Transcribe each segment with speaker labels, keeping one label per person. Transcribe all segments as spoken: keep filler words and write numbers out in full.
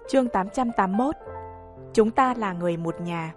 Speaker 1: Chương tám trăm tám mươi mốt. Chúng ta là người một nhà.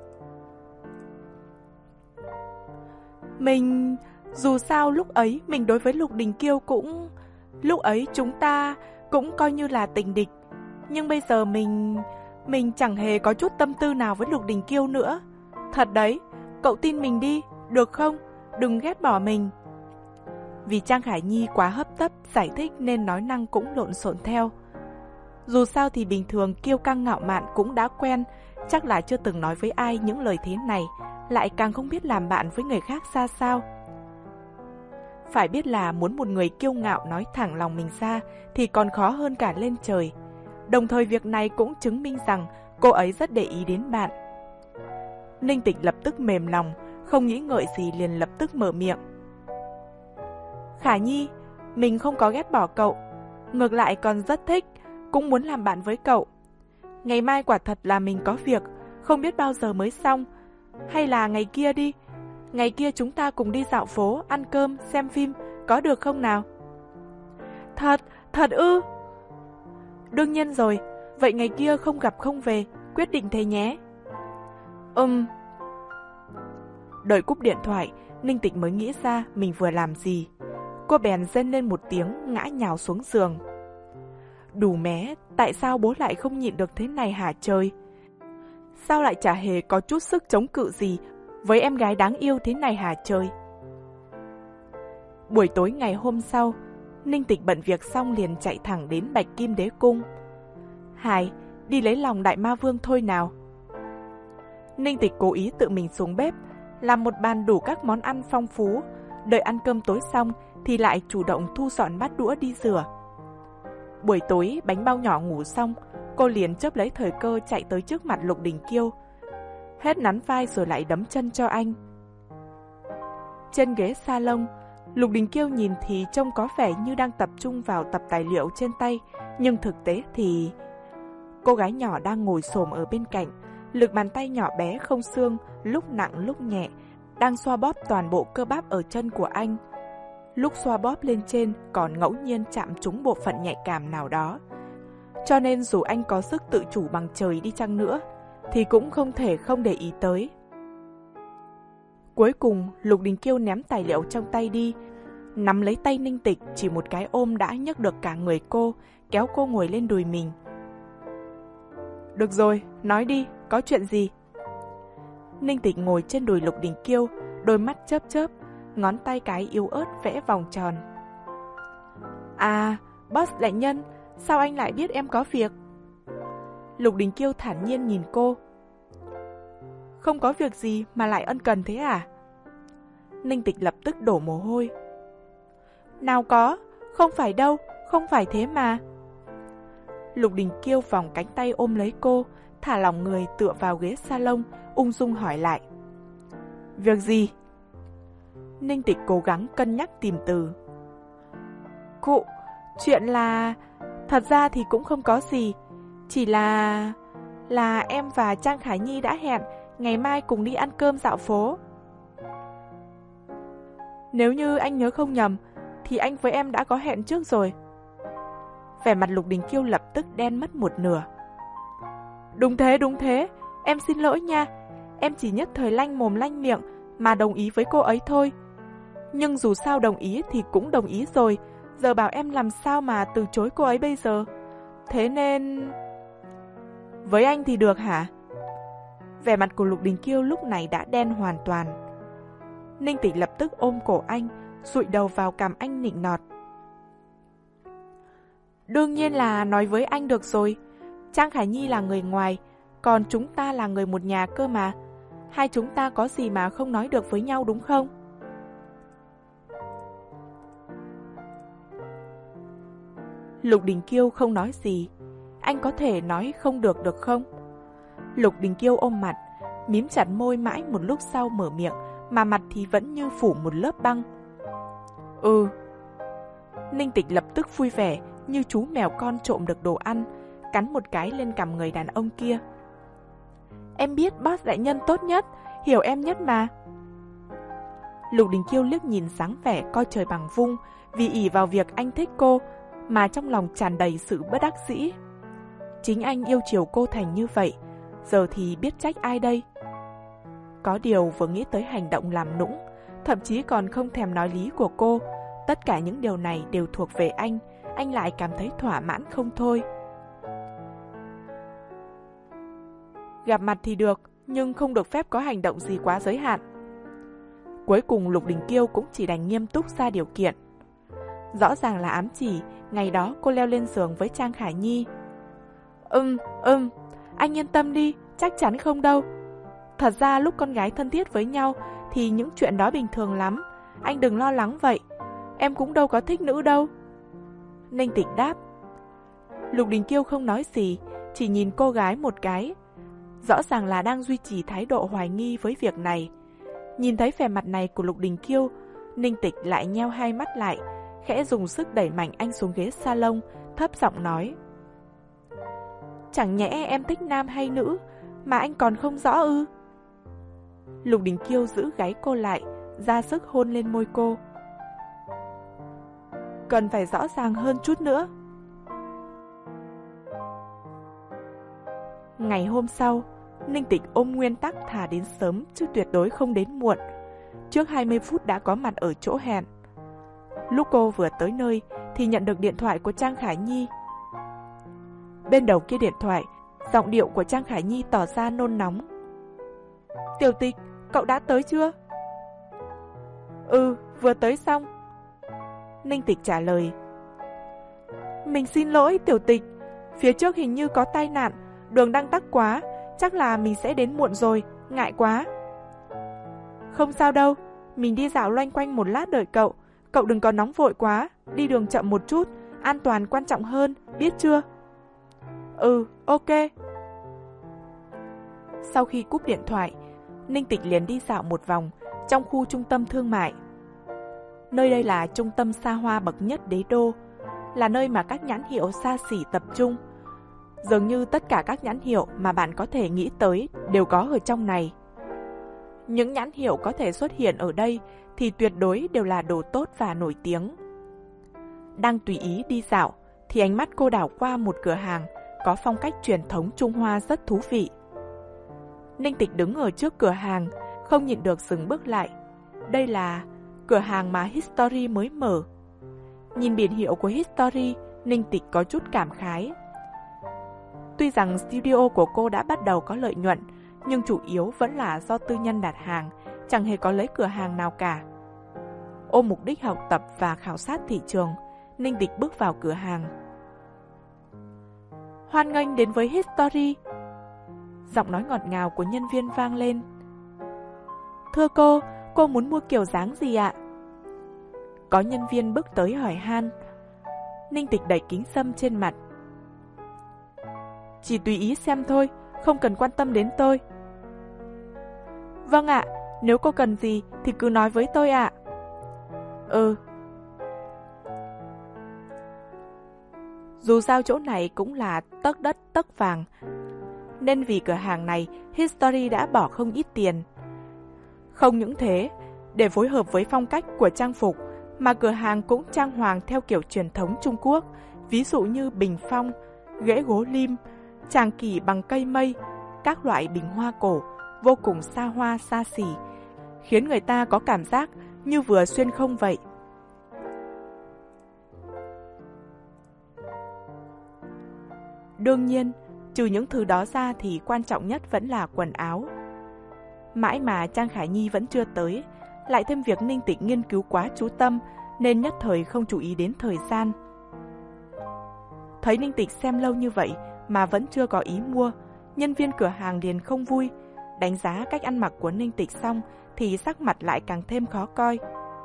Speaker 1: Mình... Dù sao lúc ấy mình đối với Lục Đình Kiêu cũng... Lúc ấy chúng ta cũng coi như là tình địch. Nhưng bây giờ mình... Mình chẳng hề có chút tâm tư nào với Lục Đình Kiêu nữa. Thật đấy, cậu tin mình đi, được không? Đừng ghét bỏ mình. Vì Trang Khải Nhi quá hấp tấp giải thích nên nói năng cũng lộn xộn theo. Dù sao thì bình thường kiêu căng ngạo mạn cũng đã quen, chắc là chưa từng nói với ai những lời thế này, lại càng không biết làm bạn với người khác ra sao. Phải biết là muốn một người kiêu ngạo nói thẳng lòng mình ra thì còn khó hơn cả lên trời. Đồng thời việc này cũng chứng minh rằng cô ấy rất để ý đến bạn. Ninh Tịch lập tức mềm lòng, không nghĩ ngợi gì liền lập tức mở miệng. Khả Nhi, mình không có ghét bỏ cậu, ngược lại còn rất thích, cũng muốn làm bạn với cậu. Ngày mai quả thật là mình có việc, không biết bao giờ mới xong. Hay là ngày kia đi, ngày kia chúng ta cùng đi dạo phố, ăn cơm, xem phim, có được không nào? Thật, thật ư? Đương nhiên rồi, vậy ngày kia không gặp không về, quyết định thế nhé. Ừm. Đợi cúp điện thoại, Ninh Tịch mới nghĩ ra mình vừa làm gì. Cô bèn rên lên một tiếng, ngã nhào xuống giường. Đủ mé, tại sao bố lại không nhịn được thế này hả trời? Sao lại chả hề có chút sức chống cự gì với em gái đáng yêu thế này hả trời? Buổi tối ngày hôm sau, Ninh Tịch bận việc xong liền chạy thẳng đến Bạch Kim Đế Cung. Hải, đi lấy lòng Đại Ma Vương thôi nào. Ninh Tịch cố ý tự mình xuống bếp, làm một bàn đủ các món ăn phong phú, đợi ăn cơm tối xong thì lại chủ động thu dọn bát đũa đi rửa. Buổi tối bánh bao nhỏ ngủ xong, cô liền chớp lấy thời cơ chạy tới trước mặt Lục Đình Kiêu, hết nắn vai rồi lại đấm chân cho anh. Trên ghế salon, Lục Đình Kiêu nhìn thì trông có vẻ như đang tập trung vào tập tài liệu trên tay, nhưng thực tế thì... Cô gái nhỏ đang ngồi xổm ở bên cạnh, lực bàn tay nhỏ bé không xương, lúc nặng lúc nhẹ, đang xoa bóp toàn bộ cơ bắp ở chân của anh. Lúc xoa bóp lên trên còn ngẫu nhiên chạm trúng bộ phận nhạy cảm nào đó. Cho nên dù anh có sức tự chủ bằng trời đi chăng nữa, thì cũng không thể không để ý tới. Cuối cùng, Lục Đình Kiêu ném tài liệu trong tay đi, nắm lấy tay Ninh Tịch, chỉ một cái ôm đã nhấc được cả người cô, kéo cô ngồi lên đùi mình. Được rồi, nói đi, có chuyện gì? Ninh Tịch ngồi trên đùi Lục Đình Kiêu, đôi mắt chớp chớp, ngón tay cái yếu ớt vẽ vòng tròn. À, boss đại nhân, sao anh lại biết em có việc? Lục Đình Kiêu thản nhiên nhìn cô. Không có việc gì mà lại ân cần thế à? Ninh Tịch lập tức đổ mồ hôi. Nào có, không phải đâu, không phải thế mà. Lục Đình Kiêu vòng cánh tay ôm lấy cô, thả lỏng người tựa vào ghế salon, ung dung hỏi lại. Việc gì? Ninh Tịch cố gắng cân nhắc tìm từ. Cụ, chuyện là... Thật ra thì cũng không có gì, chỉ là... Là em và Trang Khải Nhi đã hẹn ngày mai cùng đi ăn cơm dạo phố. Nếu như anh nhớ không nhầm, thì anh với em đã có hẹn trước rồi. Vẻ mặt Lục Đình Kiêu lập tức đen mất một nửa. Đúng thế, đúng thế, em xin lỗi nha. Em chỉ nhất thời lanh mồm lanh miệng mà đồng ý với cô ấy thôi. Nhưng dù sao đồng ý thì cũng đồng ý rồi, giờ bảo em làm sao mà từ chối cô ấy bây giờ. Thế nên... Với anh thì được hả? Vẻ mặt của Lục Đình Kiêu lúc này đã đen hoàn toàn. Ninh Tịch lập tức ôm cổ anh, dụi đầu vào cằm anh nịnh nọt. Đương nhiên là nói với anh được rồi. Trang Khải Nhi là người ngoài, còn chúng ta là người một nhà cơ mà. Hai chúng ta có gì mà không nói được với nhau đúng không? Lục Đình Kiêu không nói gì. Anh có thể nói không được được không? Lục Đình Kiêu ôm mặt, mím chặt môi mãi một lúc sau mở miệng, mà mặt thì vẫn như phủ một lớp băng. Ừ. Ninh Tịch lập tức vui vẻ, như chú mèo con trộm được đồ ăn, cắn một cái lên cằm người đàn ông kia. Em biết boss đại nhân tốt nhất, hiểu em nhất mà. Lục Đình Kiêu liếc nhìn dáng vẻ coi trời bằng vung, vì ỷ vào việc anh thích cô, mà trong lòng tràn đầy sự bất đắc dĩ. Chính anh yêu chiều cô thành như vậy, giờ thì biết trách ai đây? Có điều vừa nghĩ tới hành động làm nũng, thậm chí còn không thèm nói lý của cô, tất cả những điều này đều thuộc về anh, anh lại cảm thấy thỏa mãn không thôi. Gặp mặt thì được, nhưng không được phép có hành động gì quá giới hạn. Cuối cùng Lục Đình Kiêu cũng chỉ đành nghiêm túc ra điều kiện. Rõ ràng là ám chỉ, ngày đó cô leo lên giường với Trang Khải Nhi. Ừm, ừm, anh yên tâm đi, chắc chắn không đâu. Thật ra lúc con gái thân thiết với nhau thì những chuyện đó bình thường lắm, anh đừng lo lắng vậy. Em cũng đâu có thích nữ đâu. Ninh Tịch đáp. Lục Đình Kiêu không nói gì, chỉ nhìn cô gái một cái. Rõ ràng là đang duy trì thái độ hoài nghi với việc này. Nhìn thấy vẻ mặt này của Lục Đình Kiêu, Ninh Tịch lại nheo hai mắt lại, khẽ dùng sức đẩy mạnh anh xuống ghế salon, thấp giọng nói. Chẳng nhẽ em thích nam hay nữ, mà anh còn không rõ ư? Lục Đình Kiêu giữ gáy cô lại, ra sức hôn lên môi cô. Cần phải rõ ràng hơn chút nữa. Ngày hôm sau, Ninh Tịch ôm nguyên tắc thà đến sớm chứ tuyệt đối không đến muộn. Trước hai mươi phút đã có mặt ở chỗ hẹn. Lúc cô vừa tới nơi thì nhận được điện thoại của Trang Khải Nhi. Bên đầu kia điện thoại, giọng điệu của Trang Khải Nhi tỏ ra nôn nóng. Tiểu Tịch, cậu đã tới chưa? Ừ, vừa tới xong. Ninh Tịch trả lời. Mình xin lỗi Tiểu Tịch, phía trước hình như có tai nạn, đường đang tắc quá, chắc là mình sẽ đến muộn rồi, ngại quá. Không sao đâu, mình đi dạo loanh quanh một lát đợi cậu, cậu đừng có nóng vội quá, đi đường chậm một chút, an toàn quan trọng hơn, biết chưa? Ừ, ok. Sau khi cúp điện thoại, Ninh Tịch liền đi dạo một vòng trong khu trung tâm thương mại. Nơi đây là trung tâm xa hoa bậc nhất đế đô, là nơi mà các nhãn hiệu xa xỉ tập trung. Dường như tất cả các nhãn hiệu mà bạn có thể nghĩ tới đều có ở trong này. Những nhãn hiệu có thể xuất hiện ở đây thì tuyệt đối đều là đồ tốt và nổi tiếng. Đang tùy ý đi dạo thì ánh mắt cô đảo qua một cửa hàng có phong cách truyền thống Trung Hoa rất thú vị. Ninh Tịch đứng ở trước cửa hàng, không nhịn được dừng bước lại. Đây là cửa hàng mà History mới mở. Nhìn biển hiệu của History, Ninh Tịch có chút cảm khái. Tuy rằng studio của cô đã bắt đầu có lợi nhuận, nhưng chủ yếu vẫn là do tư nhân đặt hàng, chẳng hề có lấy cửa hàng nào cả. Ôm mục đích học tập và khảo sát thị trường, Ninh Tịch bước vào cửa hàng. Hoan nghênh đến với History. Giọng nói ngọt ngào của nhân viên vang lên. Thưa cô, cô muốn mua kiểu dáng gì ạ? Có nhân viên bước tới hỏi han. Ninh Tịch đẩy kính sâm trên mặt. Chỉ tùy ý xem thôi, không cần quan tâm đến tôi. Vâng ạ, nếu cô cần gì thì cứ nói với tôi ạ. Ừ. Dù sao chỗ này cũng là tấc đất tấc vàng, nên vì cửa hàng này History đã bỏ không ít tiền. Không những thế, để phối hợp với phong cách của trang phục mà cửa hàng cũng trang hoàng theo kiểu truyền thống Trung Quốc, ví dụ như bình phong, ghế gỗ lim, tràng kỷ bằng cây mây, các loại bình hoa cổ, vô cùng xa hoa xa xỉ, khiến người ta có cảm giác như vừa xuyên không vậy. Đương nhiên, trừ những thứ đó ra thì quan trọng nhất vẫn là quần áo. Mãi mà Trang Khải Nhi vẫn chưa tới, lại thêm việc Ninh Tịch nghiên cứu quá chú tâm nên nhất thời không chú ý đến thời gian. Thấy Ninh Tịch xem lâu như vậy mà vẫn chưa có ý mua, nhân viên cửa hàng liền không vui. Đánh giá cách ăn mặc của Ninh Tịch xong thì sắc mặt lại càng thêm khó coi.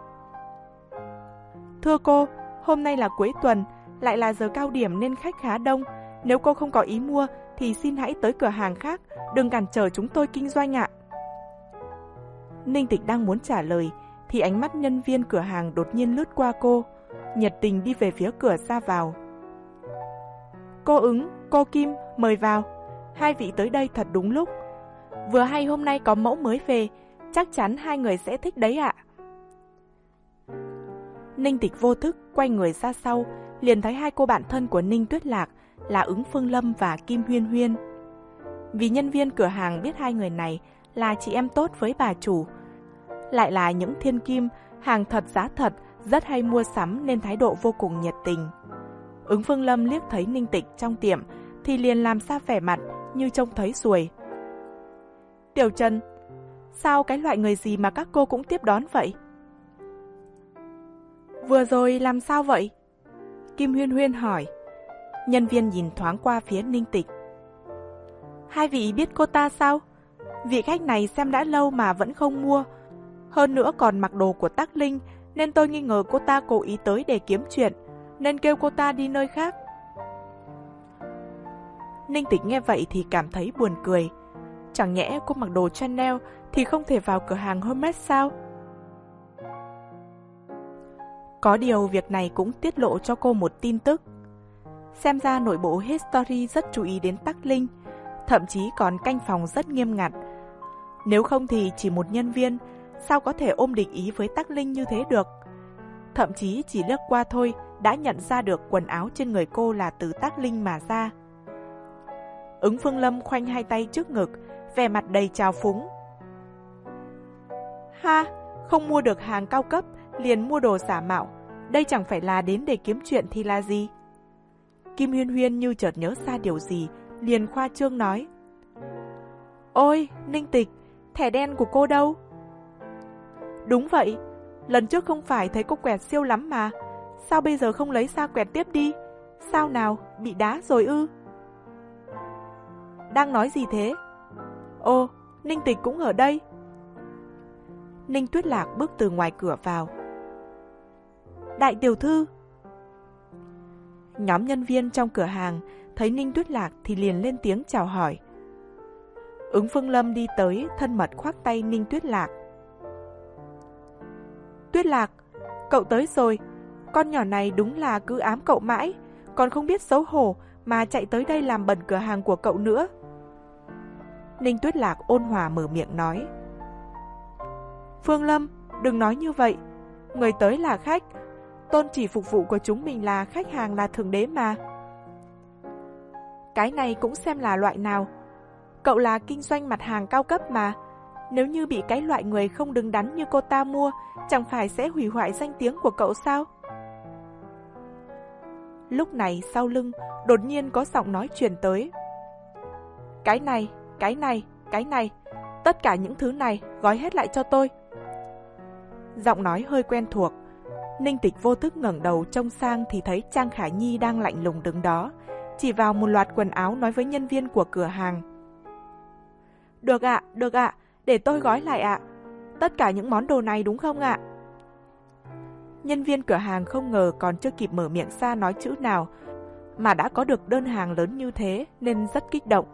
Speaker 1: Thưa cô, hôm nay là cuối tuần, lại là giờ cao điểm nên khách khá đông. Nếu cô không có ý mua thì xin hãy tới cửa hàng khác, đừng cản trở chúng tôi kinh doanh ạ. Ninh Tịch đang muốn trả lời thì ánh mắt nhân viên cửa hàng đột nhiên lướt qua cô, nhiệt tình đi về phía cửa ra vào. Cô Ứng, cô Kim, mời vào. Hai vị tới đây thật đúng lúc. Vừa hay hôm nay có mẫu mới về, chắc chắn hai người sẽ thích đấy ạ. Ninh Tịch vô thức quay người ra sau, liền thấy hai cô bạn thân của Ninh Tuyết Lạc là Ứng Phương Lâm và Kim Huyên Huyên. Vì nhân viên cửa hàng biết hai người này là chị em tốt với bà chủ, lại là những thiên kim, hàng thật giá thật, rất hay mua sắm nên thái độ vô cùng nhiệt tình. Ứng Phương Lâm liếc thấy Ninh Tịch trong tiệm thì liền làm ra vẻ mặt như trông thấy ruồi. Tiểu Trần, sao cái loại người gì mà các cô cũng tiếp đón vậy? Vừa rồi làm sao vậy? Kim Huyên Huyên hỏi. Nhân viên nhìn thoáng qua phía Ninh Tịch. Hai vị biết cô ta sao? Vị khách này xem đã lâu mà vẫn không mua. Hơn nữa còn mặc đồ của Tắc Linh, nên tôi nghi ngờ cô ta cố ý tới để kiếm chuyện, nên kêu cô ta đi nơi khác. Ninh Tịch nghe vậy thì cảm thấy buồn cười. Chẳng nhẽ cô mặc đồ Chanel thì không thể vào cửa hàng Hermes sao? Có điều việc này cũng tiết lộ cho cô một tin tức. Xem ra nội bộ History rất chú ý đến Tắc Linh, thậm chí còn canh phòng rất nghiêm ngặt. Nếu không thì chỉ một nhân viên, sao có thể ôm địch ý với Tắc Linh như thế được? Thậm chí chỉ lướt qua thôi đã nhận ra được quần áo trên người cô là từ Tắc Linh mà ra. Ứng Phương Lâm khoanh hai tay trước ngực, vẻ mặt đầy trào phúng. Ha, không mua được hàng cao cấp, liền mua đồ giả mạo. Đây chẳng phải là đến để kiếm chuyện thì là gì? Kim Huyên Huyên như chợt nhớ ra điều gì, liền khoa trương nói. Ôi, Ninh Tịch, thẻ đen của cô đâu? Đúng vậy, lần trước không phải thấy cô quẹt siêu lắm mà. Sao bây giờ không lấy ra quẹt tiếp đi? Sao nào, bị đá rồi ư? Đang nói gì thế? Ồ, Ninh Tịch cũng ở đây. Ninh Tuyết Lạc bước từ ngoài cửa vào. Đại tiểu thư. Nhóm nhân viên trong cửa hàng thấy Ninh Tuyết Lạc thì liền lên tiếng chào hỏi. Ứng Phương Lâm đi tới thân mật khoác tay Ninh Tuyết Lạc. Tuyết Lạc, cậu tới rồi. Con nhỏ này đúng là cứ ám cậu mãi, còn không biết xấu hổ mà chạy tới đây làm bẩn cửa hàng của cậu nữa. Ninh Tuyết Lạc ôn hòa mở miệng nói. Phương Lâm, đừng nói như vậy. Người tới là khách, tôn chỉ phục vụ của chúng mình là khách hàng là thượng đế mà. Cái này cũng xem là loại nào. Cậu là kinh doanh mặt hàng cao cấp mà. Nếu như bị cái loại người không đứng đắn như cô ta mua, chẳng phải sẽ hủy hoại danh tiếng của cậu sao? Lúc này sau lưng đột nhiên có giọng nói truyền tới. Cái này, cái này, cái này, tất cả những thứ này gói hết lại cho tôi. Giọng nói hơi quen thuộc. Ninh Tịch vô thức ngẩng đầu trông sang thì thấy Trang Khả Nhi đang lạnh lùng đứng đó, chỉ vào một loạt quần áo nói với nhân viên của cửa hàng. Được ạ, được ạ, để tôi gói lại ạ. Tất cả những món đồ này đúng không ạ? Nhân viên cửa hàng không ngờ còn chưa kịp mở miệng ra nói chữ nào mà đã có được đơn hàng lớn như thế nên rất kích động.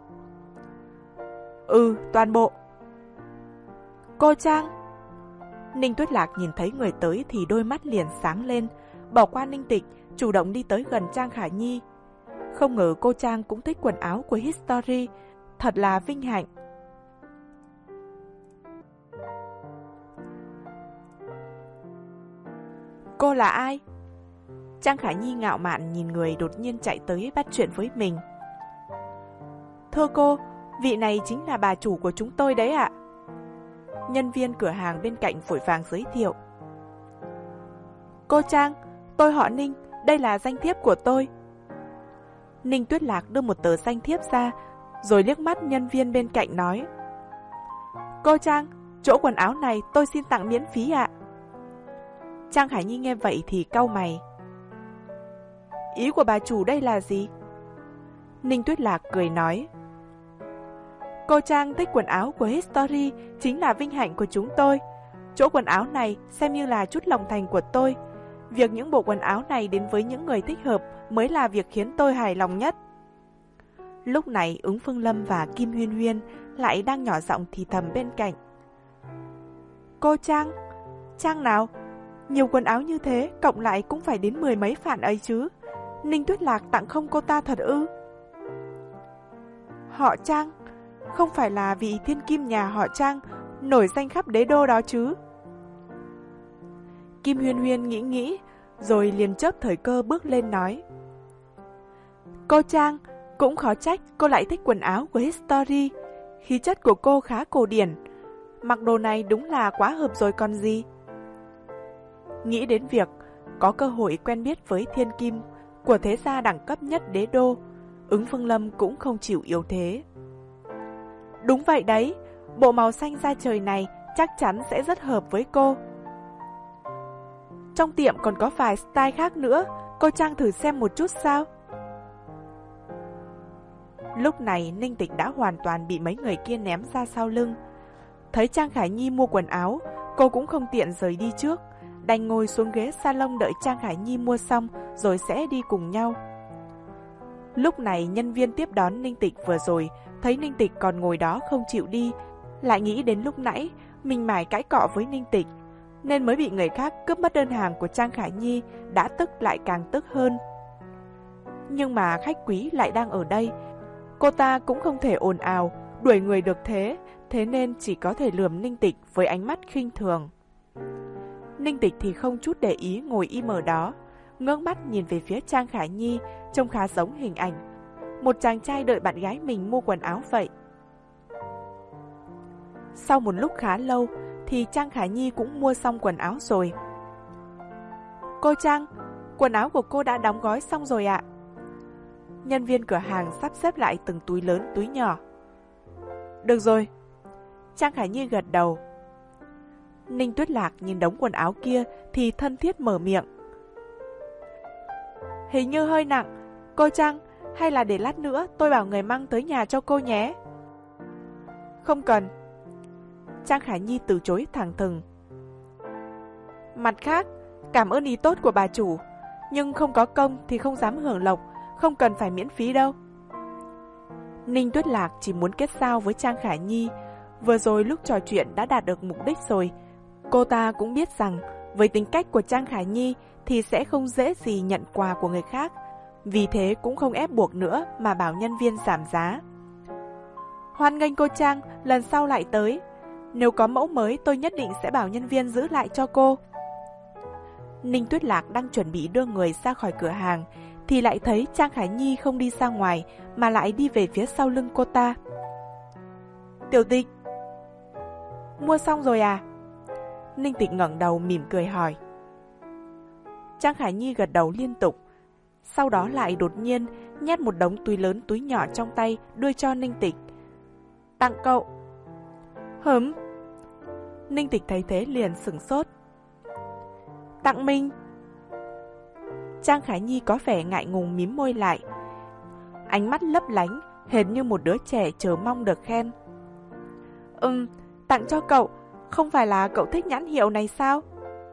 Speaker 1: Ừ, toàn bộ. Cô Trang. Ninh Tuyết Lạc nhìn thấy người tới thì đôi mắt liền sáng lên, bỏ qua Ninh Tịch, chủ động đi tới gần Trang Khả Nhi. Không ngờ cô Trang cũng thích quần áo của History, thật là vinh hạnh. Cô là ai? Trang Khả Nhi ngạo mạn nhìn người đột nhiên chạy tới bắt chuyện với mình. Thưa cô, vị này chính là bà chủ của chúng tôi đấy ạ. Nhân viên cửa hàng bên cạnh vội vàng giới thiệu. Cô Trang, tôi họ Ninh, đây là danh thiếp của tôi. Ninh Tuyết Lạc đưa một tờ danh thiếp ra, rồi liếc mắt nhân viên bên cạnh nói. Cô Trang, chỗ quần áo này tôi xin tặng miễn phí ạ. Trang Khả Nhi nghe vậy thì cau mày. Ý của bà chủ đây là gì? Ninh Tuyết Lạc cười nói. Cô Trang thích quần áo của History chính là vinh hạnh của chúng tôi. Chỗ quần áo này xem như là chút lòng thành của tôi. Việc những bộ quần áo này đến với những người thích hợp mới là việc khiến tôi hài lòng nhất. Lúc này Ứng Phương Lâm và Kim Huyên Huyên lại đang nhỏ giọng thì thầm bên cạnh. Cô Trang? Trang nào? Nhiều quần áo như thế cộng lại cũng phải đến mười mấy phản ấy chứ. Ninh Tuyết Lạc tặng không cô ta thật ư? Họ Trang? Không phải là vị thiên kim nhà họ Trang nổi danh khắp đế đô đó chứ? Kim Huyên Huyên nghĩ nghĩ, rồi liền chớp thời cơ bước lên nói. Cô Trang, cũng khó trách cô lại thích quần áo của History. Khí chất của cô khá cổ điển. Mặc đồ này đúng là quá hợp rồi còn gì. Nghĩ đến việc có cơ hội quen biết với thiên kim của thế gia đẳng cấp nhất đế đô, Ứng Phương Lâm cũng không chịu yếu thế. Đúng vậy đấy, bộ màu xanh da trời này chắc chắn sẽ rất hợp với cô. Trong tiệm còn có vài style khác nữa, cô Trang thử xem một chút sao? Lúc này Ninh Tịch đã hoàn toàn bị mấy người kia ném ra sau lưng. Thấy Trang Khải Nhi mua quần áo, cô cũng không tiện rời đi trước, đành ngồi xuống ghế salon đợi Trang Khải Nhi mua xong rồi sẽ đi cùng nhau. Lúc này nhân viên tiếp đón Ninh Tịch vừa rồi thấy Ninh Tịch còn ngồi đó không chịu đi, lại nghĩ đến lúc nãy mình mải cãi cọ với Ninh Tịch, nên mới bị người khác cướp mất đơn hàng của Trang Khải Nhi, đã tức lại càng tức hơn. Nhưng mà khách quý lại đang ở đây, cô ta cũng không thể ồn ào, đuổi người được thế, thế nên chỉ có thể lườm Ninh Tịch với ánh mắt khinh thường. Ninh Tịch thì không chút để ý ngồi im ở đó, ngước mắt nhìn về phía Trang Khải Nhi, trông khá giống hình ảnh một chàng trai đợi bạn gái mình mua quần áo vậy. Sau một lúc khá lâu thì Trang Khải Nhi cũng mua xong quần áo rồi. Cô Trang, quần áo của cô đã đóng gói xong rồi ạ. Nhân viên cửa hàng sắp xếp lại từng túi lớn túi nhỏ. Được rồi. Trang Khải Nhi gật đầu. Ninh Tuyết Lạc nhìn đống quần áo kia thì thân thiết mở miệng. Hình như hơi nặng. Cô Trang, hay là để lát nữa tôi bảo người mang tới nhà cho cô nhé. Không cần. Trang Khải Nhi từ chối thẳng thừng. Mặt khác, cảm ơn ý tốt của bà chủ, nhưng không có công thì không dám hưởng lộc, không cần phải miễn phí đâu. Ninh Tuyết Lạc chỉ muốn kết giao với Trang Khải Nhi, vừa rồi lúc trò chuyện đã đạt được mục đích rồi. Cô ta cũng biết rằng với tính cách của Trang Khải Nhi thì sẽ không dễ gì nhận quà của người khác, vì thế cũng không ép buộc nữa mà bảo nhân viên giảm giá. Hoan nghênh cô Trang, lần sau lại tới. Nếu có mẫu mới tôi nhất định sẽ bảo nhân viên giữ lại cho cô. Ninh Tuyết Lạc đang chuẩn bị đưa người ra khỏi cửa hàng thì lại thấy Trang Khải Nhi không đi ra ngoài mà lại đi về phía sau lưng cô ta. Tiểu Tịch, mua xong rồi à? Ninh Tịch ngẩng đầu mỉm cười hỏi. Trang Khải Nhi gật đầu liên tục, sau đó lại đột nhiên nhét một đống túi lớn túi nhỏ trong tay đưa cho Ninh Tịch. Tặng cậu. Hửm? Ninh Tịch thấy thế liền sửng sốt. Tặng mình? Trang Khải Nhi có vẻ ngại ngùng mím môi lại, ánh mắt lấp lánh hệt như một đứa trẻ chờ mong được khen. Ừm, tặng cho cậu. Không phải là cậu thích nhãn hiệu này sao?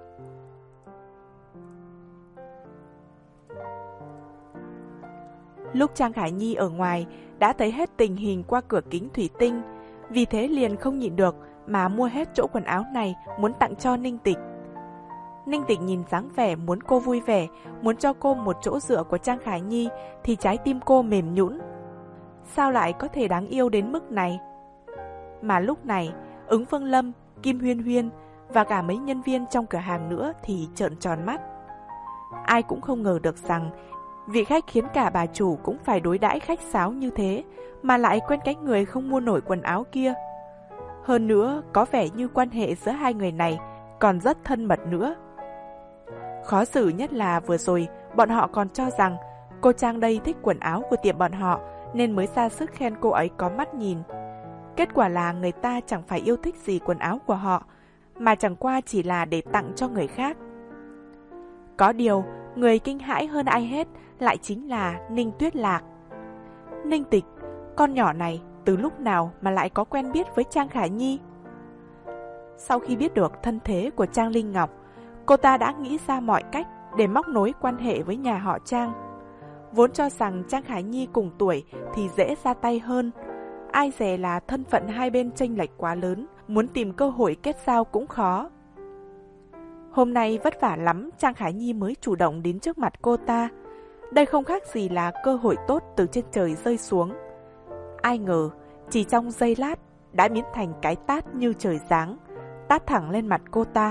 Speaker 1: Lúc Trang Khải Nhi ở ngoài đã thấy hết tình hình qua cửa kính thủy tinh, vì thế liền không nhịn được mà mua hết chỗ quần áo này muốn tặng cho Ninh Tịch. Ninh Tịch nhìn dáng vẻ muốn cô vui vẻ, muốn cho cô một chỗ dựa của Trang Khải Nhi thì trái tim cô mềm nhũn. Sao lại có thể đáng yêu đến mức này? Mà lúc này, Ứng Phương Lâm, Kim Huyên Huyên và cả mấy nhân viên trong cửa hàng nữa thì trợn tròn mắt. Ai cũng không ngờ được rằng vị khách khiến cả bà chủ cũng phải đối đãi khách sáo như thế, mà lại quen cái người không mua nổi quần áo kia. Hơn nữa, có vẻ như quan hệ giữa hai người này còn rất thân mật nữa. Khó xử nhất là vừa rồi, bọn họ còn cho rằng cô Trang đây thích quần áo của tiệm bọn họ nên mới ra sức khen cô ấy có mắt nhìn. Kết quả là người ta chẳng phải yêu thích gì quần áo của họ, mà chẳng qua chỉ là để tặng cho người khác. Có điều, người kinh hãi hơn ai hết lại chính là Ninh Tuyết Lạc. Ninh Tịch, con nhỏ này từ lúc nào mà lại có quen biết với Trang Khải Nhi? Sau khi biết được thân thế của Trang Linh Ngọc, cô ta đã nghĩ ra mọi cách để móc nối quan hệ với nhà họ Trang. Vốn cho rằng Trang Khải Nhi cùng tuổi thì dễ ra tay hơn, ai dè là thân phận hai bên chênh lệch quá lớn, muốn tìm cơ hội kết giao cũng khó. Hôm nay vất vả lắm Trang Khải Nhi mới chủ động đến trước mặt cô ta. Đây không khác gì là cơ hội tốt từ trên trời rơi xuống. Ai ngờ, chỉ trong giây lát đã biến thành cái tát như trời giáng, tát thẳng lên mặt cô ta.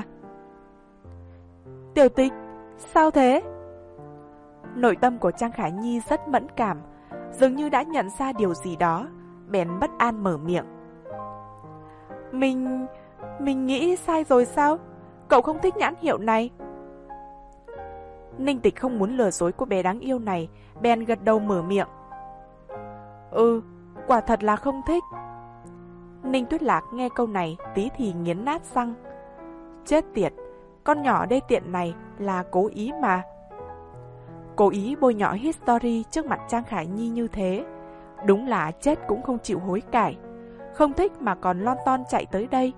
Speaker 1: Tiểu Tịch, sao thế? Nội tâm của Trang Khải Nhi rất mẫn cảm, dường như đã nhận ra điều gì đó, bèn bất an mở miệng. Mình... mình nghĩ sai rồi sao? Cậu không thích nhãn hiệu này. Ninh Tịch không muốn lừa dối cô bé đáng yêu này, bèn gật đầu mở miệng. Ừ, quả thật là không thích. Ninh Tuyết Lạc nghe câu này tí thì nghiến nát răng. Chết tiệt, con nhỏ đê tiện này là cố ý mà. Cố ý bôi nhọ History trước mặt Trang Khải Nhi như thế, đúng là chết cũng không chịu hối cải. Không thích mà còn lon ton chạy tới đây.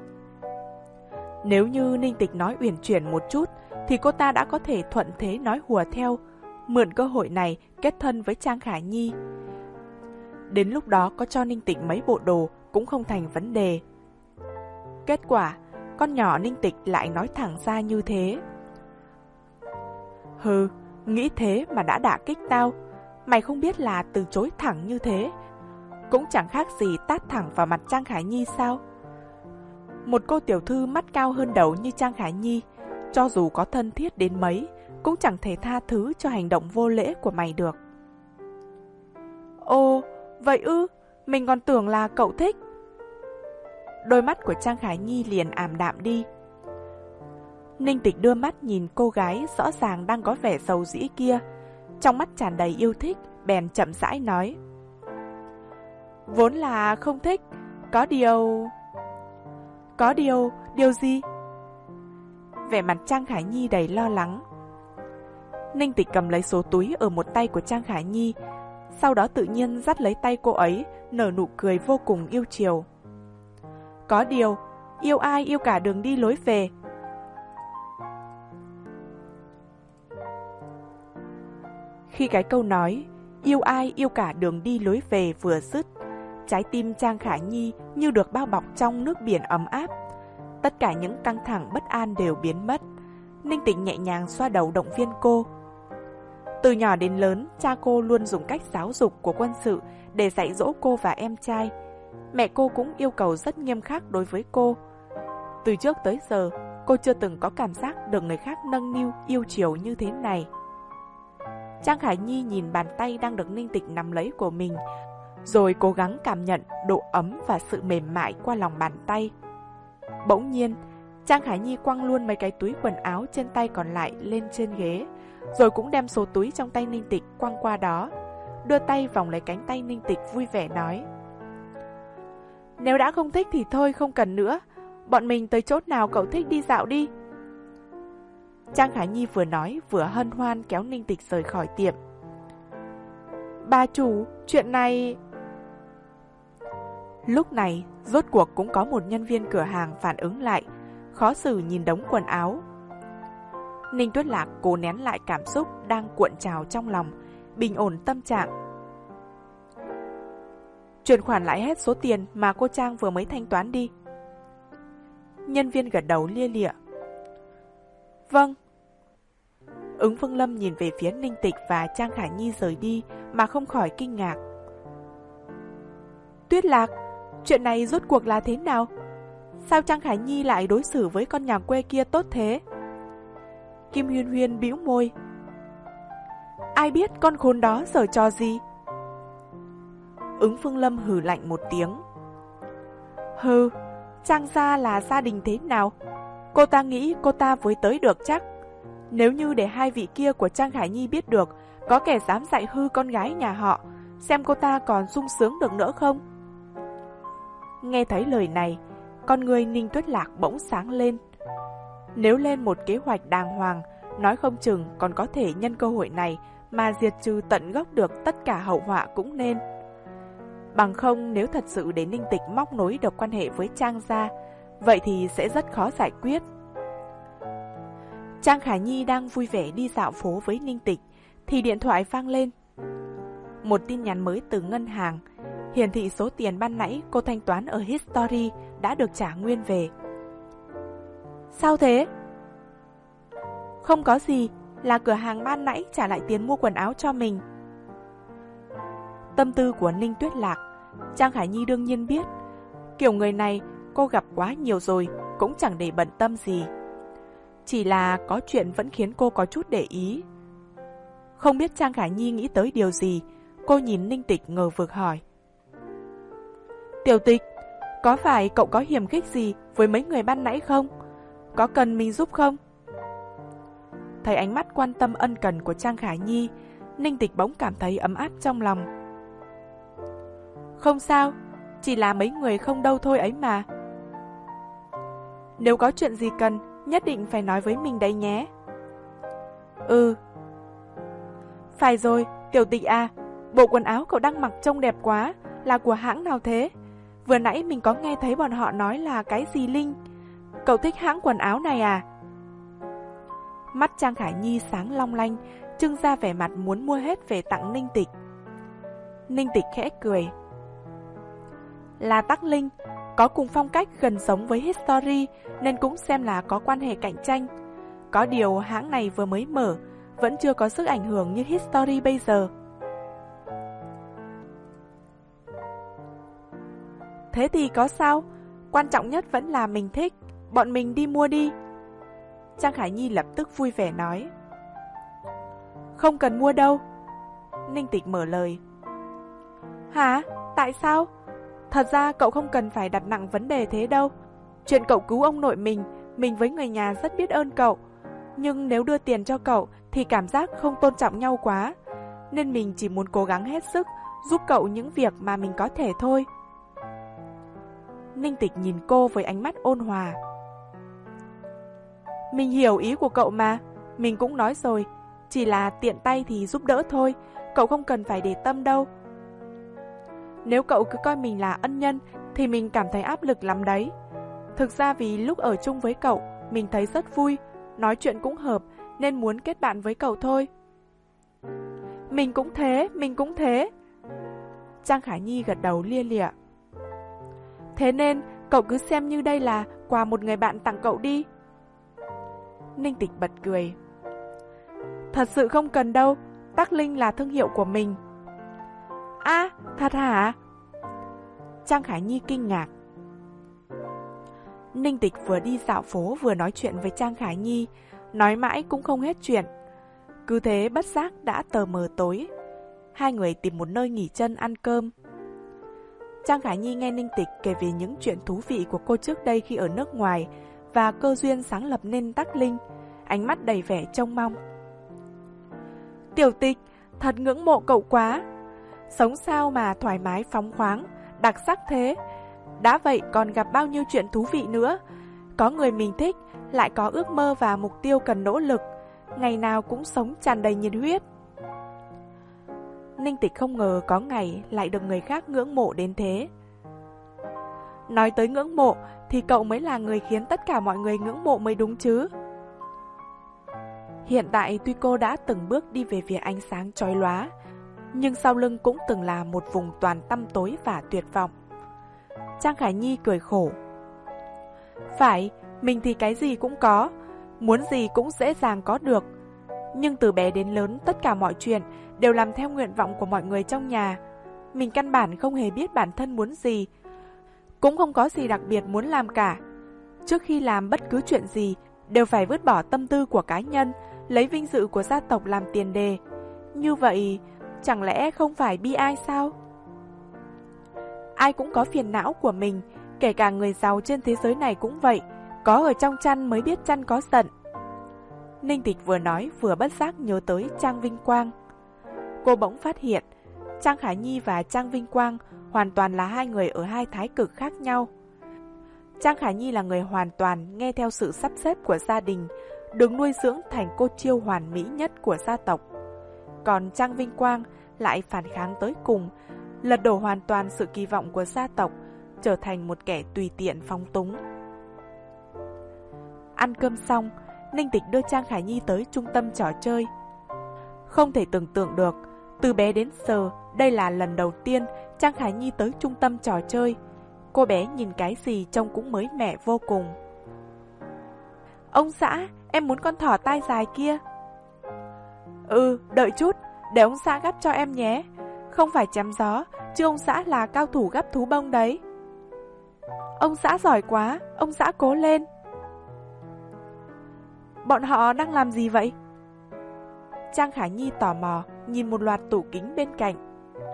Speaker 1: Nếu như Ninh Tịch nói uyển chuyển một chút thì cô ta đã có thể thuận thế nói hùa theo, mượn cơ hội này kết thân với Trang Khải Nhi. Đến lúc đó có cho Ninh Tịch mấy bộ đồ cũng không thành vấn đề. Kết quả, con nhỏ Ninh Tịch lại nói thẳng ra như thế. Hừ, nghĩ thế mà đã đả kích tao. Mày không biết là từ chối thẳng như thế cũng chẳng khác gì tát thẳng vào mặt Trang Khải Nhi sao? Một cô tiểu thư mắt cao hơn đầu như Trang Khải Nhi, cho dù có thân thiết đến mấy, cũng chẳng thể tha thứ cho hành động vô lễ của mày được. Ồ, vậy ư, mình còn tưởng là cậu thích. Đôi mắt của Trang Khải Nhi liền ảm đạm đi. Ninh Tịch đưa mắt nhìn cô gái rõ ràng đang có vẻ giàu dĩ kia, trong mắt tràn đầy yêu thích, bèn chậm rãi nói. Vốn là không thích, có điều... Có điều, điều gì? Vẻ mặt Trang Khải Nhi đầy lo lắng. Ninh Tịch cầm lấy số túi ở một tay của Trang Khải Nhi, sau đó tự nhiên dắt lấy tay cô ấy, nở nụ cười vô cùng yêu chiều. Có điều, yêu ai yêu cả đường đi lối về. Khi cái câu nói, yêu ai yêu cả đường đi lối về vừa dứt, trái tim Trang Khải Nhi như được bao bọc trong nước biển ấm áp. Tất cả những căng thẳng bất an đều biến mất. Ninh Tịch nhẹ nhàng xoa đầu động viên cô. Từ nhỏ đến lớn, cha cô luôn dùng cách giáo dục của quân sự để dạy dỗ cô và em trai. Mẹ cô cũng yêu cầu rất nghiêm khắc đối với cô. Từ trước tới giờ, cô chưa từng có cảm giác được người khác nâng niu yêu chiều như thế này. Trang Khải Nhi nhìn bàn tay đang được Ninh Tịch nắm lấy của mình, rồi cố gắng cảm nhận độ ấm và sự mềm mại qua lòng bàn tay. Bỗng nhiên, Trang Khải Nhi quăng luôn mấy cái túi quần áo trên tay còn lại lên trên ghế, rồi cũng đem số túi trong tay Ninh Tịch quăng qua đó, đưa tay vòng lấy cánh tay Ninh Tịch vui vẻ nói. Nếu đã không thích thì thôi, không cần nữa. Bọn mình tới chốt nào cậu thích đi dạo đi. Trang Khải Nhi vừa nói vừa hân hoan kéo Ninh Tịch rời khỏi tiệm. Bà chủ, chuyện này... Lúc này, rốt cuộc cũng có một nhân viên cửa hàng phản ứng lại, khó xử nhìn đống quần áo. Ninh Tuyết Lạc cố nén lại cảm xúc đang cuộn trào trong lòng, bình ổn tâm trạng. Chuyển khoản lại hết số tiền mà cô Trang vừa mới thanh toán đi. Nhân viên gật đầu lia lịa. Vâng. Ứng Phương Lâm nhìn về phía Ninh Tịch và Trang Khải Nhi rời đi mà không khỏi kinh ngạc. Tuyết Lạc, chuyện này rốt cuộc là thế nào? Sao Trang Khải Nhi lại đối xử với con nhà quê kia tốt thế? Kim Huyên Huyên bĩu môi. Ai biết con khốn đó giở trò gì? Ứng Phương Lâm hừ lạnh một tiếng. Hừ, Trang gia là gia đình thế nào? Cô ta nghĩ cô ta với tới được chắc. Nếu như để hai vị kia của Trang Khải Nhi biết được có kẻ dám dạy hư con gái nhà họ, xem cô ta còn sung sướng được nữa không? Nghe thấy lời này, con người Ninh Tuyết Lạc bỗng sáng lên. Nếu lên một kế hoạch đàng hoàng, nói không chừng còn có thể nhân cơ hội này mà diệt trừ tận gốc được tất cả hậu họa cũng nên. Bằng không, nếu thật sự để Ninh Tịch móc nối được quan hệ với Trang gia, vậy thì sẽ rất khó giải quyết. Trang Khải Nhi đang vui vẻ đi dạo phố với Ninh Tịch thì điện thoại vang lên. Một tin nhắn mới từ ngân hàng, hiển thị số tiền ban nãy cô thanh toán ở History đã được trả nguyên về. Sao thế? Không có gì, là cửa hàng ban nãy trả lại tiền mua quần áo cho mình. Tâm tư của Ninh Tuyết Lạc, Trang Khải Nhi đương nhiên biết. Kiểu người này cô gặp quá nhiều rồi, cũng chẳng để bận tâm gì. Chỉ là có chuyện vẫn khiến cô có chút để ý. Không biết Trang Khải Nhi nghĩ tới điều gì, Cô nhìn Ninh Tịch ngờ vực hỏi. Tiểu Tịch, có phải cậu có hiềm khích gì với mấy người ban nãy không? Có cần mình giúp không? Thấy ánh mắt quan tâm ân cần của Trang Khả Nhi, Ninh Tịch bỗng cảm thấy ấm áp trong lòng. Không sao, chỉ là mấy người không đâu thôi ấy mà. Nếu có chuyện gì cần, nhất định phải nói với mình đấy nhé. Ừ. Phải rồi, Tiểu Tịch à, bộ quần áo cậu đang mặc trông đẹp quá, là của hãng nào thế? Vừa nãy mình có nghe thấy bọn họ nói là cái gì Linh. Cậu thích hãng quần áo này à? Mắt Trang Khả Nhi sáng long lanh, trưng ra vẻ mặt muốn mua hết về tặng Ninh Tịch. Ninh Tịch khẽ cười. Là Tắc Linh, có cùng phong cách gần giống với History nên cũng xem là có quan hệ cạnh tranh. Có điều hãng này vừa mới mở, vẫn chưa có sức ảnh hưởng như History bây giờ. Thế thì có sao? Quan trọng nhất vẫn là mình thích, bọn mình đi mua đi. Trang Khả Nhi lập tức vui vẻ nói. Không cần mua đâu. Ninh Tịch mở lời. Hả? Tại sao? Thật ra cậu không cần phải đặt nặng vấn đề thế đâu. Chuyện cậu cứu ông nội mình, mình với người nhà rất biết ơn cậu. Nhưng nếu đưa tiền cho cậu thì cảm giác không tôn trọng nhau quá. Nên mình chỉ muốn cố gắng hết sức giúp cậu những việc mà mình có thể thôi. Ninh Tịch nhìn cô với ánh mắt ôn hòa. Mình hiểu ý của cậu mà, mình cũng nói rồi, chỉ là tiện tay thì giúp đỡ thôi, cậu không cần phải để tâm đâu. Nếu cậu cứ coi mình là ân nhân thì mình cảm thấy áp lực lắm đấy. Thực ra vì lúc ở chung với cậu, mình thấy rất vui, nói chuyện cũng hợp nên muốn kết bạn với cậu thôi. Mình cũng thế, mình cũng thế. Trang Khả Nhi gật đầu lia lịa. Thế nên cậu cứ xem như đây là quà một người bạn tặng cậu đi. Ninh Tịch bật cười. Thật sự không cần đâu, Tắc Linh là thương hiệu của mình. À, thật hả? Trang Khả Nhi kinh ngạc. Ninh Tịch vừa đi dạo phố vừa nói chuyện với Trang Khả Nhi, nói mãi cũng không hết chuyện. Cứ thế bất giác đã tờ mờ tối. Hai người tìm một nơi nghỉ chân ăn cơm. Trang Khả Nhi nghe Ninh Tịch kể về những chuyện thú vị của cô trước đây khi ở nước ngoài và cơ duyên sáng lập nên Tắc Linh, ánh mắt đầy vẻ trông mong. Tiểu Tịch, thật ngưỡng mộ cậu quá. Sống sao mà thoải mái phóng khoáng, đặc sắc thế. Đã vậy còn gặp bao nhiêu chuyện thú vị nữa. Có người mình thích, lại có ước mơ và mục tiêu cần nỗ lực. Ngày nào cũng sống tràn đầy nhiệt huyết. Ninh Tịch không ngờ có ngày lại được người khác ngưỡng mộ đến thế. Nói tới ngưỡng mộ thì cậu mới là người khiến tất cả mọi người ngưỡng mộ mới đúng chứ. Hiện tại tuy cô đã từng bước đi về phía ánh sáng chói lóa, nhưng sau lưng cũng từng là một vùng toàn tăm tối và tuyệt vọng. Trang Khả Nhi cười khổ. Phải, mình thì cái gì cũng có, muốn gì cũng dễ dàng có được. Nhưng từ bé đến lớn tất cả mọi chuyện đều làm theo nguyện vọng của mọi người trong nhà. Mình căn bản không hề biết bản thân muốn gì, cũng không có gì đặc biệt muốn làm cả. Trước khi làm bất cứ chuyện gì đều phải vứt bỏ tâm tư của cá nhân, lấy vinh dự của gia tộc làm tiền đề. Như vậy chẳng lẽ không phải bi ai sao? Ai cũng có phiền não của mình, kể cả người giàu trên thế giới này cũng vậy. Có ở trong chăn mới biết chăn có giận. Ninh Tịch vừa nói vừa bất giác nhớ tới Trang Vinh Quang. Cô bỗng phát hiện Trang Khả Nhi và Trang Vinh Quang hoàn toàn là hai người ở hai thái cực khác nhau. Trang Khả Nhi là người hoàn toàn nghe theo sự sắp xếp của gia đình, được nuôi dưỡng thành cô chiêu hoàn mỹ nhất của gia tộc. Còn Trang Vinh Quang lại phản kháng tới cùng, lật đổ hoàn toàn sự kỳ vọng của gia tộc, trở thành một kẻ tùy tiện phóng túng. Ăn cơm xong, Ninh Tịch đưa Trang Khả Nhi tới trung tâm trò chơi. Không thể tưởng tượng được, từ bé đến giờ, đây là lần đầu tiên Trang Khả Nhi tới trung tâm trò chơi. Cô bé nhìn cái gì trông cũng mới mẻ vô cùng. Ông xã, em muốn con thỏ tai dài kia. Ừ, đợi chút, để ông xã gắp cho em nhé. Không phải chém gió, chứ ông xã là cao thủ gắp thú bông đấy. Ông xã giỏi quá, ông xã cố lên. Bọn họ đang làm gì vậy? Trang Khả Nhi tò mò nhìn một loạt tủ kính bên cạnh.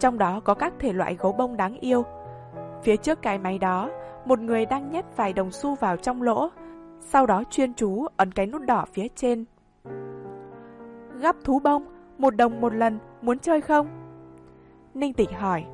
Speaker 1: trong đó có các thể loại gấu bông đáng yêu. Phía trước cái máy đó, một người đang nhét vài đồng xu vào trong lỗ, sau đó chuyên chú ấn cái nút đỏ phía trên. Gắp thú bông, một đồng một lần, muốn chơi không? Ninh Tịch hỏi.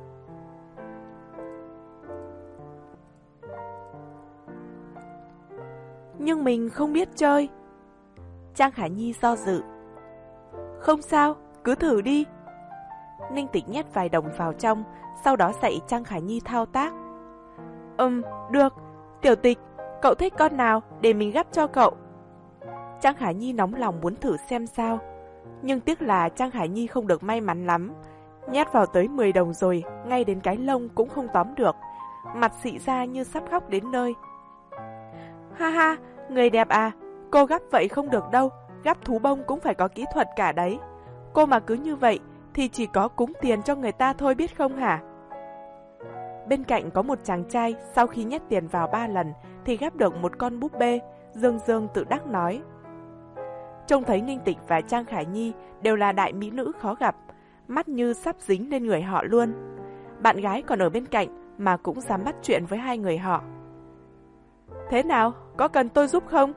Speaker 1: Nhưng mình không biết chơi. Trang Khả Nhi do dự. Không sao, cứ thử đi. Ninh Tịch nhét vài đồng vào trong, sau đó dạy Trang Khả Nhi thao tác. Ừm, được. Tiểu Tịch, cậu thích con nào để mình gắp cho cậu? Trang Khả Nhi nóng lòng muốn thử xem sao. Nhưng tiếc là Trang Khả Nhi không được may mắn lắm. Nhét vào tới mười đồng rồi, ngay đến cái lông cũng không tóm được. Mặt xị ra như sắp khóc đến nơi. Ha ha, người đẹp à, cô gắp vậy không được đâu. Gắp thú bông cũng phải có kỹ thuật cả đấy. Cô mà cứ như vậy thì chỉ có cúng tiền cho người ta thôi biết không hả? Bên cạnh có một chàng trai sau khi nhét tiền vào ba lần thì gắp được một con búp bê. Dương Dương tự đắc nói. Trông thấy Ninh Tịch và Trang Khả Nhi đều là đại mỹ nữ khó gặp, mắt như sắp dính lên người họ luôn. Bạn gái còn ở bên cạnh mà cũng dám bắt chuyện với hai người họ. Thế nào, có cần tôi giúp không?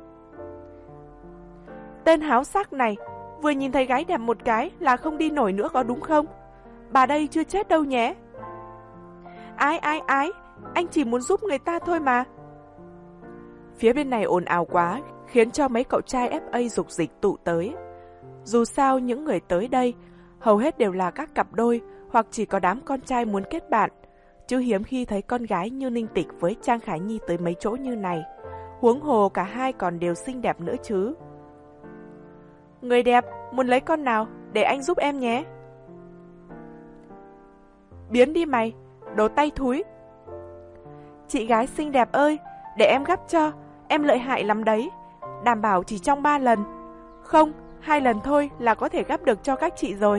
Speaker 1: Tên háo sắc này, vừa nhìn thấy gái đẹp một cái là không đi nổi nữa có đúng không? Bà đây chưa chết đâu nhé. Ái ái ái, anh chỉ muốn giúp người ta thôi mà. Phía bên này ồn ào quá, khiến cho mấy cậu trai ép a dục dịch tụ tới. Dù sao những người tới đây, hầu hết đều là các cặp đôi hoặc chỉ có đám con trai muốn kết bạn, chứ hiếm khi thấy con gái như Ninh Tịch với Trang Khả Nhi tới mấy chỗ như này. Huống hồ cả hai còn đều xinh đẹp nữa chứ. Người đẹp, muốn lấy con nào, để anh giúp em nhé. Biến đi mày, đồ tay thúi. Chị gái xinh đẹp ơi, để em gắp cho, em lợi hại lắm đấy. Đảm bảo chỉ trong ba lần. Không, hai lần thôi là có thể gắp được cho các chị rồi.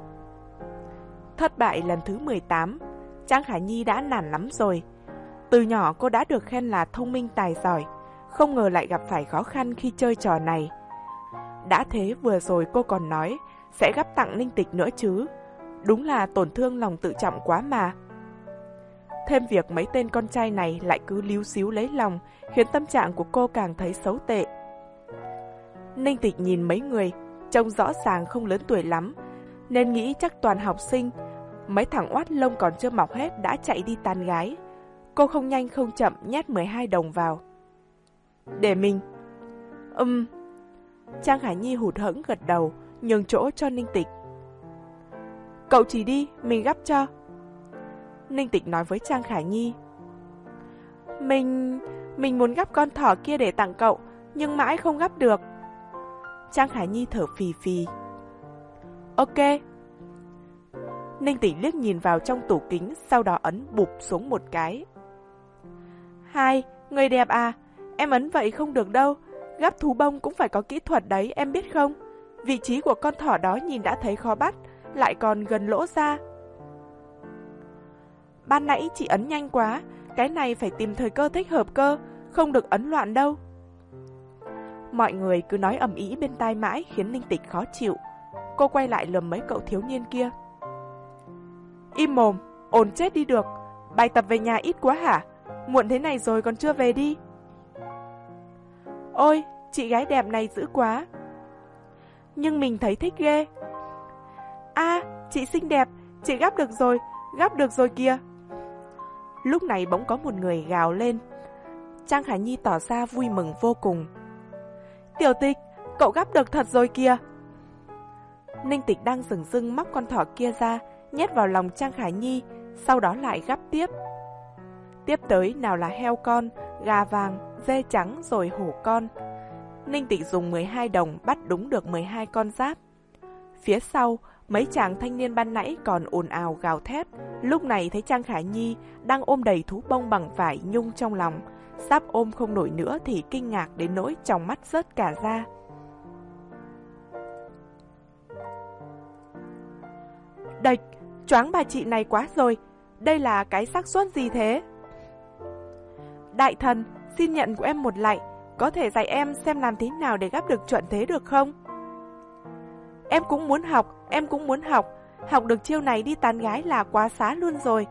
Speaker 1: Thất bại lần thứ mười tám, Trang Khả Nhi đã nản lắm rồi. Từ nhỏ cô đã được khen là thông minh tài giỏi, không ngờ lại gặp phải khó khăn khi chơi trò này. Đã thế vừa rồi cô còn nói sẽ gắp tặng Ninh Tịch nữa chứ. Đúng là tổn thương lòng tự trọng quá mà. Thêm việc mấy tên con trai này lại cứ líu xíu lấy lòng, khiến tâm trạng của cô càng thấy xấu tệ. Ninh Tịch nhìn mấy người, trông rõ ràng không lớn tuổi lắm, nên nghĩ chắc toàn học sinh. Mấy thằng oát lông còn chưa mọc hết đã chạy đi tán gái. Cô không nhanh không chậm nhét mười hai đồng vào. Để mình. Ừm. Trang Khả Nhi hụt hẫng gật đầu, nhường chỗ cho Ninh Tịch. Cậu chỉ đi, mình gắp cho. Ninh Tịch nói với Trang Khả Nhi. Mình... mình muốn gắp con thỏ kia để tặng cậu, nhưng mãi không gắp được. Trang Khả Nhi thở phì phì. Ok. Ninh Tịch liếc nhìn vào trong tủ kính, sau đó ấn bụp xuống một cái. Hai, người đẹp à, em ấn vậy không được đâu. Gắp thú bông cũng phải có kỹ thuật đấy, em biết không? Vị trí của con thỏ đó nhìn đã thấy khó bắt, lại còn gần lỗ ra. Ban nãy chị ấn nhanh quá, cái này phải tìm thời cơ thích hợp cơ, không được ấn loạn đâu. Mọi người cứ nói ầm ĩ bên tai mãi khiến Ninh Tịch khó chịu. Cô quay lại lườm mấy cậu thiếu niên kia. Im mồm, ồn chết đi được. Bài tập về nhà ít quá hả? Muộn thế này rồi còn chưa về đi. Ôi, chị gái đẹp này dữ quá. Nhưng mình thấy thích ghê. À, chị xinh đẹp, chị gắp được rồi, gắp được rồi kìa. Lúc này bỗng có một người gào lên. Trang Khả Nhi tỏ ra vui mừng vô cùng. Tiểu Tịch, cậu gắp được thật rồi kìa. Ninh Tịch đang dửng dưng móc con thỏ kia ra, nhét vào lòng Trang Khả Nhi, sau đó lại gắp tiếp. Tiếp tới nào là heo con, gà vàng, dê trắng rồi hổ con. Ninh Tịch dùng mười hai đồng bắt đúng được mười hai con giáp. Phía sau, mấy chàng thanh niên ban nãy còn ồn ào gào thét. Lúc này thấy Trang Khả Nhi đang ôm đầy thú bông bằng vải nhung trong lòng, sắp ôm không nổi nữa thì kinh ngạc đến nỗi trong mắt rớt cả ra. Đệch, choáng bà chị này quá rồi, đây là cái xác suất gì thế? Đại thần, xin nhận của em một lạy, có thể dạy em xem làm thế nào để gắp được chuẩn thế được không? Em cũng muốn học, em cũng muốn học, học được chiêu này đi tán gái là quá xá luôn rồi.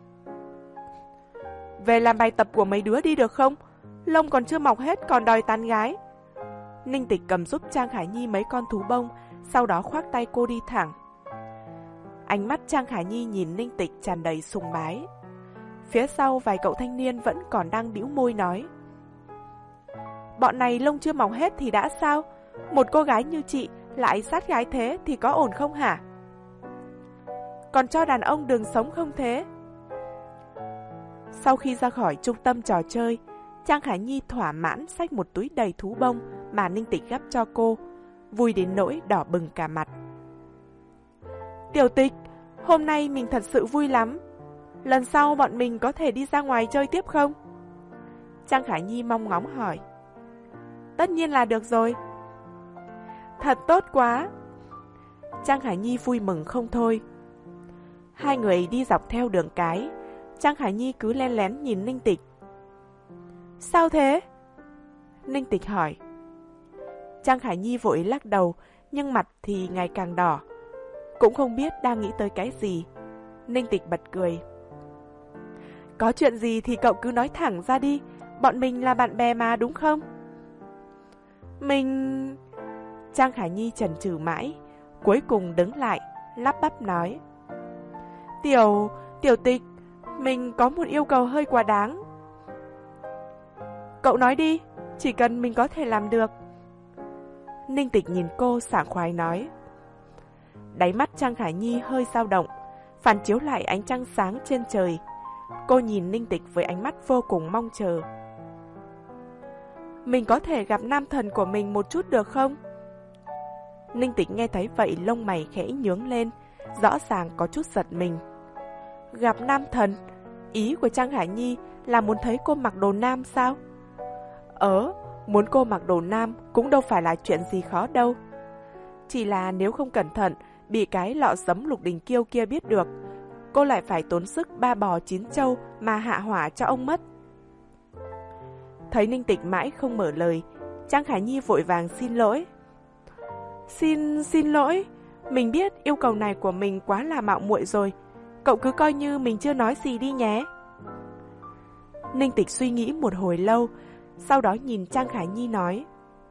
Speaker 1: Về làm bài tập của mấy đứa đi được không? Lông còn chưa mọc hết còn đòi tán gái. Ninh Tịch cầm giúp Trang Khải Nhi mấy con thú bông, sau đó khoác tay cô đi thẳng. Ánh mắt Trang Khải Nhi nhìn Ninh Tịch tràn đầy sùng bái. Phía sau vài cậu thanh niên vẫn còn đang bĩu môi nói: bọn này lông chưa mọc hết thì đã sao? Một cô gái như chị lại sát gái thế thì có ổn không hả? Còn cho đàn ông đường sống không thế? Sau khi ra khỏi trung tâm trò chơi, Trang Khải Nhi thỏa mãn xách một túi đầy thú bông mà Ninh Tịch gắp cho cô, vui đến nỗi đỏ bừng cả mặt. Tiểu Tịch, hôm nay mình thật sự vui lắm. Lần sau bọn mình có thể đi ra ngoài chơi tiếp không? Trang Khải Nhi mong ngóng hỏi. Tất nhiên là được rồi. Thật tốt quá. Trang Khải Nhi vui mừng không thôi. Hai người đi dọc theo đường cái. Trang Khải Nhi cứ len lén nhìn Ninh Tịch. Sao thế? Ninh Tịch hỏi. Trang Khải Nhi vội lắc đầu, nhưng mặt thì ngày càng đỏ. Cũng không biết đang nghĩ tới cái gì. Ninh Tịch bật cười. Có chuyện gì thì cậu cứ nói thẳng ra đi. Bọn mình là bạn bè mà đúng không? Mình... Trang Khải Nhi chần chừ mãi, cuối cùng đứng lại, lắp bắp nói. Tiểu... Tiểu Tịch, mình có một yêu cầu hơi quá đáng. Cậu nói đi, chỉ cần mình có thể làm được. Ninh Tịch nhìn cô sảng khoái nói. Đáy mắt Trang Khải Nhi hơi dao động, phản chiếu lại ánh trăng sáng trên trời. Cô nhìn Ninh Tịch với ánh mắt vô cùng mong chờ. Mình có thể gặp nam thần của mình một chút được không? Ninh Tịch nghe thấy vậy lông mày khẽ nhướng lên, rõ ràng có chút giật mình. Gặp nam thần? Ý của Trang Khải Nhi là muốn thấy cô mặc đồ nam sao? Ờ, muốn cô mặc đồ nam cũng đâu phải là chuyện gì khó đâu. Chỉ là nếu không cẩn thận, bị cái lọ giấm Lục Đình Kiêu kia biết được, cô lại phải tốn sức ba bò chín trâu mà hạ hỏa cho ông mất. Thấy Ninh Tịch mãi không mở lời, Trang Khải Nhi vội vàng xin lỗi. Xin, xin lỗi, mình biết yêu cầu này của mình quá là mạo muội rồi. Cậu cứ coi như mình chưa nói gì đi nhé. Ninh Tịch suy nghĩ một hồi lâu, sau đó nhìn Trang Khải Nhi nói.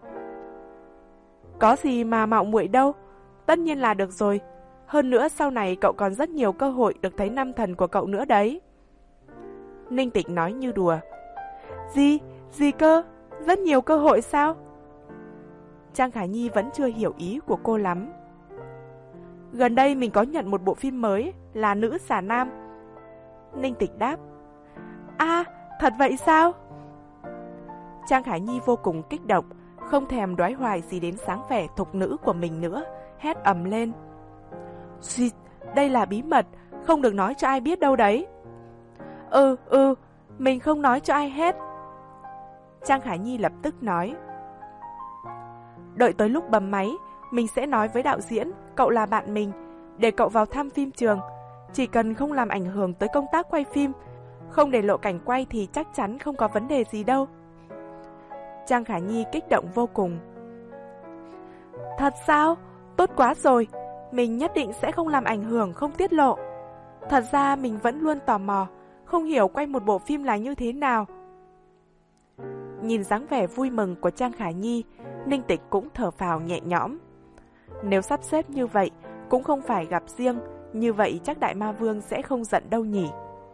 Speaker 1: Có gì mà mạo muội đâu, tất nhiên là được rồi. Hơn nữa sau này cậu còn rất nhiều cơ hội được thấy nam thần của cậu nữa đấy. Ninh Tịch nói như đùa. Gì? Gì cơ? Rất nhiều cơ hội sao? Trang Khải Nhi vẫn chưa hiểu ý của cô lắm. Gần đây mình có nhận một bộ phim mới là Nữ Xà Nam. Ninh Tịch đáp. À, thật vậy sao? Trang Khải Nhi vô cùng kích động, không thèm đoái hoài gì đến sáng vẻ thục nữ của mình nữa, hét ầm lên. Xịt, đây là bí mật, không được nói cho ai biết đâu đấy. Ừ, ừ, mình không nói cho ai hết. Trang Khải Nhi lập tức nói. Đợi tới lúc bấm máy, mình sẽ nói với đạo diễn, cậu là bạn mình, để cậu vào thăm phim trường. Chỉ cần không làm ảnh hưởng tới công tác quay phim, không để lộ cảnh quay thì chắc chắn không có vấn đề gì đâu. Trang Khải Nhi kích động vô cùng. Thật sao? Tốt quá rồi, mình nhất định sẽ không làm ảnh hưởng, không tiết lộ. Thật ra mình vẫn luôn tò mò, không hiểu quay một bộ phim là như thế nào. Nhìn dáng vẻ vui mừng của Trang Khải Nhi, Ninh Tịch cũng thở phào nhẹ nhõm. Nếu sắp xếp như vậy, cũng không phải gặp riêng, như vậy chắc Đại Ma Vương sẽ không giận đâu nhỉ.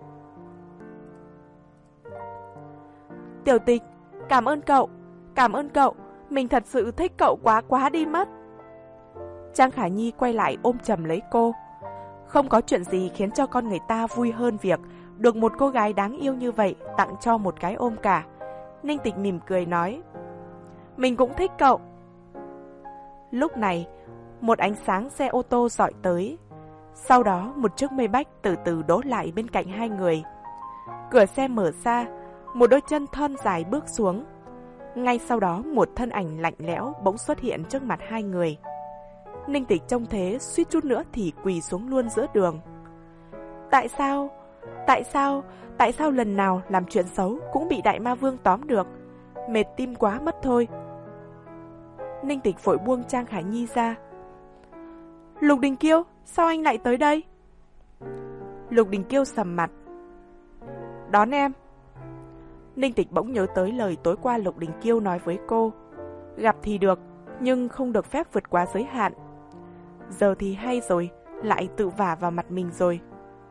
Speaker 1: Tiểu Tịch, cảm ơn cậu, cảm ơn cậu, mình thật sự thích cậu quá quá đi mất. Trang Khải Nhi quay lại ôm chầm lấy cô. Không có chuyện gì khiến cho con người ta vui hơn việc được một cô gái đáng yêu như vậy tặng cho một cái ôm cả. Ninh Tịch mỉm cười nói. Mình cũng thích cậu. Lúc này, một ánh sáng xe ô tô dọi tới. Sau đó một chiếc Maybach từ từ đỗ lại bên cạnh hai người. Cửa xe mở ra, một đôi chân thon dài bước xuống. Ngay sau đó một thân ảnh lạnh lẽo bỗng xuất hiện trước mặt hai người. Ninh Tịch trông thế suýt chút nữa thì quỳ xuống luôn giữa đường. Tại sao? Tại sao? Tại sao lần nào làm chuyện xấu cũng bị Đại Ma Vương tóm được? Mệt tim quá mất thôi. Ninh Tịch vội buông Trang Khải Nhi ra. Lục Đình Kiêu, sao anh lại tới đây? Lục Đình Kiêu sầm mặt. Đón em. Ninh Tịch bỗng nhớ tới lời tối qua Lục Đình Kiêu nói với cô. Gặp thì được, nhưng không được phép vượt quá giới hạn. Giờ thì hay rồi, lại tự vả vào mặt mình rồi.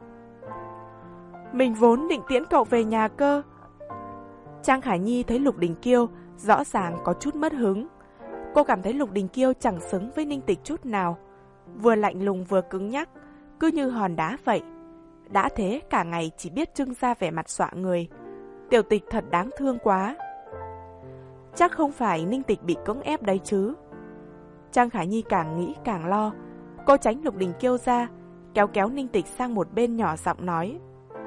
Speaker 1: Mình vốn định tiễn cậu về nhà cơ. Trang Khả Nhi thấy Lục Đình Kiêu rõ ràng có chút mất hứng. Cô cảm thấy Lục Đình Kiêu chẳng xứng với Ninh Tịch chút nào. Vừa lạnh lùng vừa cứng nhắc, cứ như hòn đá vậy. Đã thế cả ngày chỉ biết trưng ra vẻ mặt xọa người. Tiểu Tịch thật đáng thương quá. Chắc không phải Ninh Tịch bị cưỡng ép đấy chứ. Trang Khả Nhi càng nghĩ càng lo. Cô tránh Lục Đình Kiêu ra, kéo kéo Ninh Tịch sang một bên nhỏ giọng nói.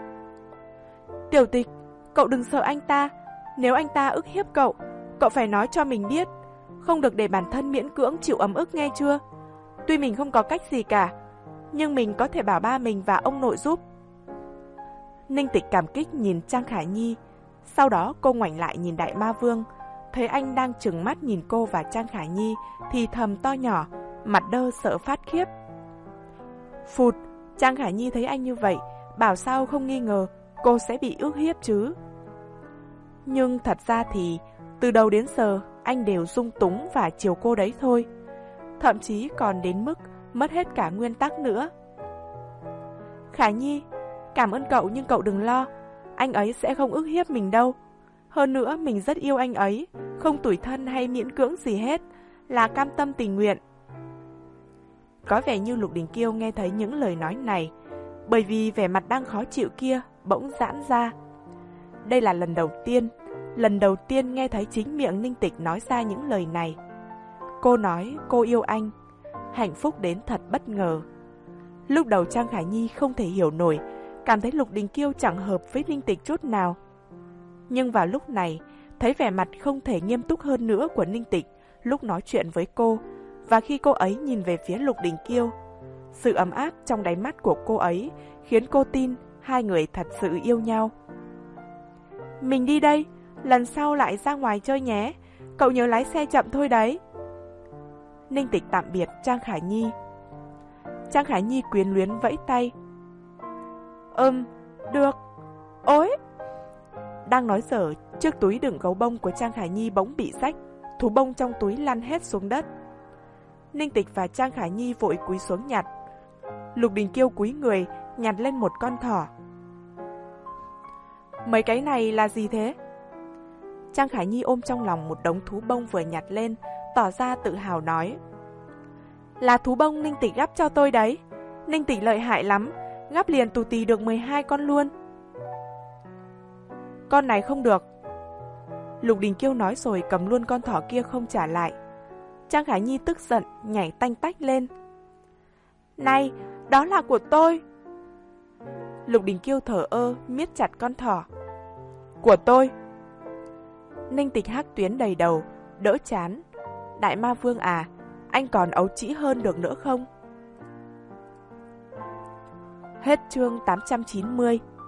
Speaker 1: Tiểu Tịch, cậu đừng sợ anh ta. Nếu anh ta ức hiếp cậu, cậu phải nói cho mình biết. Không được để bản thân miễn cưỡng chịu ấm ức nghe chưa? Tuy mình không có cách gì cả, nhưng mình có thể bảo ba mình và ông nội giúp. Ninh Tịch cảm kích nhìn Trang Khả Nhi. Sau đó cô ngoảnh lại nhìn Đại Ma Vương. Thấy anh đang trừng mắt nhìn cô và Trang Khả Nhi thì thầm to nhỏ, mặt đơ sợ phát khiếp. Phụt, Trang Khả Nhi thấy anh như vậy, bảo sao không nghi ngờ cô sẽ bị ức hiếp chứ. Nhưng thật ra thì từ đầu đến giờ anh đều dung túng và chiều cô đấy thôi. Thậm chí còn đến mức mất hết cả nguyên tắc nữa. Khả Nhi, cảm ơn cậu nhưng cậu đừng lo, anh ấy sẽ không ức hiếp mình đâu. Hơn nữa mình rất yêu anh ấy, không tủi thân hay miễn cưỡng gì hết, là cam tâm tình nguyện. Có vẻ như Lục Đình Kiêu nghe thấy những lời nói này, bởi vì vẻ mặt đang khó chịu kia bỗng giãn ra. Đây là lần đầu tiên, lần đầu tiên nghe thấy chính miệng Ninh Tịch nói ra những lời này. Cô nói cô yêu anh, hạnh phúc đến thật bất ngờ. Lúc đầu Trang Khả Nhi không thể hiểu nổi, cảm thấy Lục Đình Kiêu chẳng hợp với Ninh Tịch chút nào. Nhưng vào lúc này, thấy vẻ mặt không thể nghiêm túc hơn nữa của Ninh Tịch lúc nói chuyện với cô, và khi cô ấy nhìn về phía Lục Đình Kiêu, sự ấm áp trong đáy mắt của cô ấy khiến cô tin hai người thật sự yêu nhau. Mình đi đây, lần sau lại ra ngoài chơi nhé, cậu nhớ lái xe chậm thôi đấy. Ninh Tịch tạm biệt Trang Khả Nhi. Trang Khả Nhi quyến luyến vẫy tay. Ừm, được. Ôi! Đang nói dở, chiếc túi đựng gấu bông của Trang Khả Nhi bỗng bị rách, thú bông trong túi lăn hết xuống đất. Ninh Tịch và Trang Khả Nhi vội cúi xuống nhặt. Lục Đình Kiêu cúi người, nhặt lên một con thỏ. Mấy cái này là gì thế? Trang Khả Nhi ôm trong lòng một đống thú bông vừa nhặt lên, tỏ ra tự hào nói. Là thú bông Ninh Tịch gắp cho tôi đấy. Ninh Tịch lợi hại lắm, gắp liền tù tì được mười hai con luôn. Con này không được. Lục Đình Kiêu nói rồi cầm luôn con thỏ kia không trả lại. Trang Khả Nhi tức giận, nhảy tanh tách lên. Này, đó là của tôi. Lục Đình Kiêu thở ơ, miết chặt con thỏ. Của tôi. Ninh Tịch hắc tuyến đầy đầu, đỡ chán. Đại Ma Vương à, anh còn ấu trĩ hơn được nữa không? Hết chương tám trăm chín mươi.